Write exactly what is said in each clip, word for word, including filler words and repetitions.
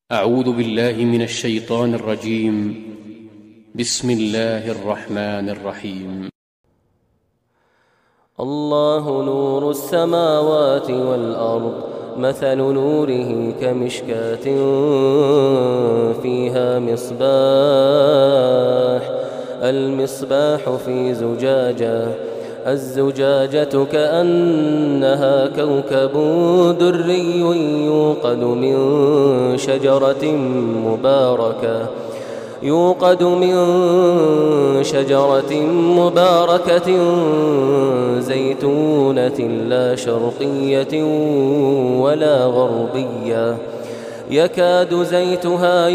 أعوذ بالله من الشيطان الرجيم. بسم الله الرحمن الرحيم. الله نور السماوات والأرض، مثل نوره كمشكاة فيها مصباح، المصباح في زجاجة، الزجاجة كأنها كوكب دري يوقد من شجرة مباركة يوقد من شجرة مباركة زيتونة لا شرقية ولا غربية، يكاد زيتها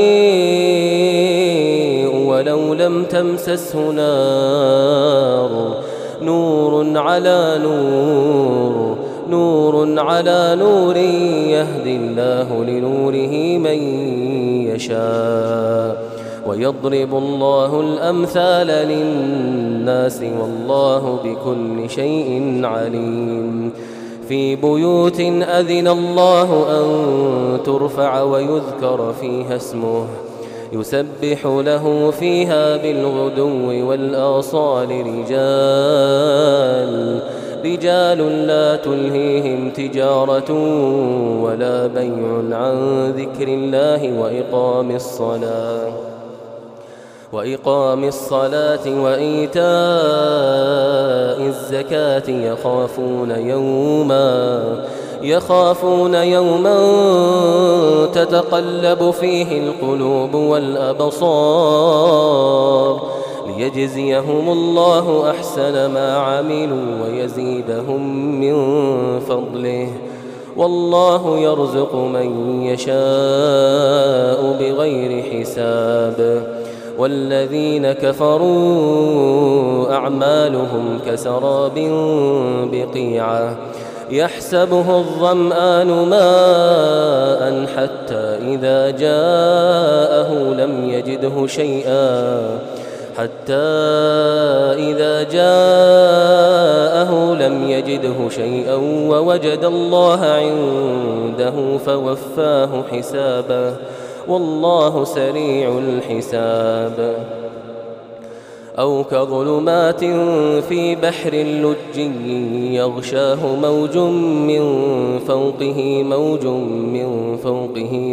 يضيء ولو لم تمسسه نار، نور على نور نور على نور، يهدي الله لنوره من يشاء، ويضرب الله الأمثال للناس والله بكل شيء عليم. في بيوت أذن الله أن ترفع ويذكر فيها اسمه يسبح له فيها بالغدو والآصال رجال رجال لا تلهيهم تجارة ولا بيع عن ذكر الله وإقام الصلاة وإقام الصلاة وإيتاء الزكاة، يخافون يوما يخافون يوما تتقلب فيه القلوب والأبصار، ليجزيهم الله أحسن ما عملوا ويزيدهم من فضله، والله يرزق من يشاء بغير حساب. والذين كفروا أعمالهم كسراب بقيعة يحسبه الظمآن ماء حتى إذا جاءه لم يجده شيئا حتى إذا جاءه لم يجده شيئا ووجد الله عنده فوفاه حسابه، والله سريع الحساب. أو كظلمات في بحر لجي يغشاه موج من فوقه موج من فوقه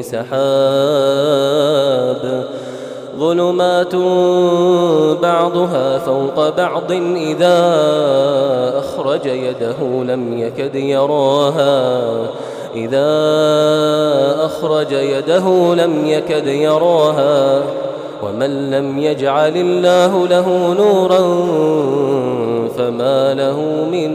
سحاب، ظلمات بعضها فوق بعض إذا أخرج يده لم يكد يراها إذا أخرج يده لم يكد يراها ومن لم يجعل الله له نورا فما له من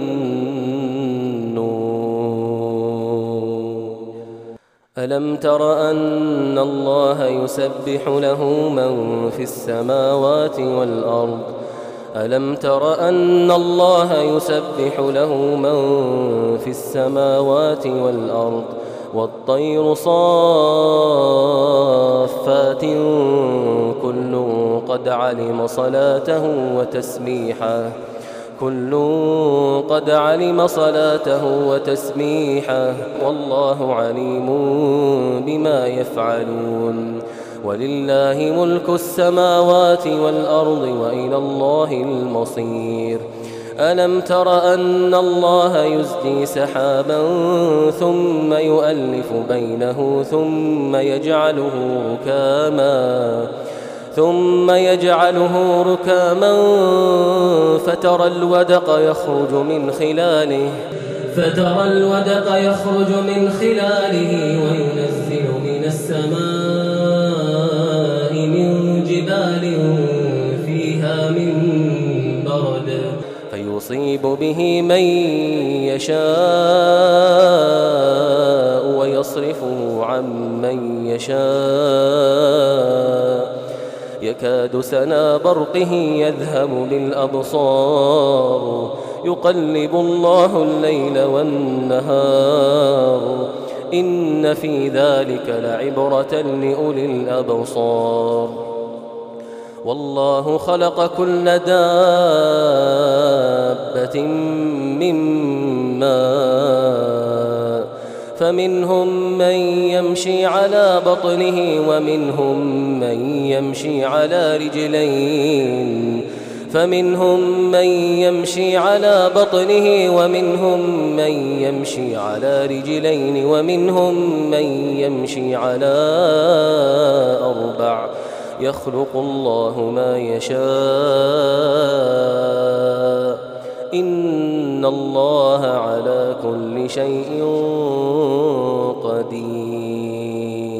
نور. ألم تر أن الله يسبح له من في السماوات والأرض ألم تر أن الله يسبح له من في السماوات والأرض والطير صافات كل قد علم صلاته وتسبيحه كل قد علم صلاته وتسبيحه والله عليم بما يفعلون. ولله ملك السماوات والأرض وإلى الله المصير. ألم تر أن الله يزجي سحابا ثم يؤلف بينه ثم يجعله ركاما ثم يجعله ركاما فترى الودق يخرج من خلاله فترى الودق يخرج من خلاله وينزل من السماء من جبال فيها من برد فيصيب به من يشاء ويصرفه عن من يشاء يكاد سنا برقه يذهب بالأبصار يقلب الله الليل والنهار إن في ذلك لعبرة لأولي الأبصار. والله خلق كل دابة من ماء فمنهم من يمشي على بطنه ومنهم من يمشي على رجلين فمنهم من يمشي على بطنه ومنهم من يمشي على رجلين ومنهم من يمشي على أربع يخلق الله ما يشاء إن الله على كل شيء قدير.